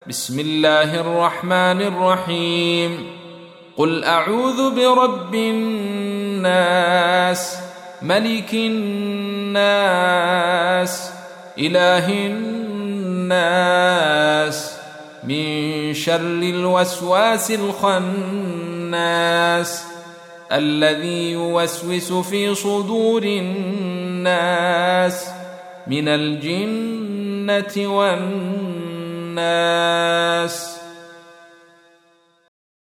بسم الله الرحمن الرحيم. قل أعوذ برب الناس، ملك الناس، إله الناس، من شر الوسواس الخناس الذي يوسوس في صدور الناس من الجنة والناس.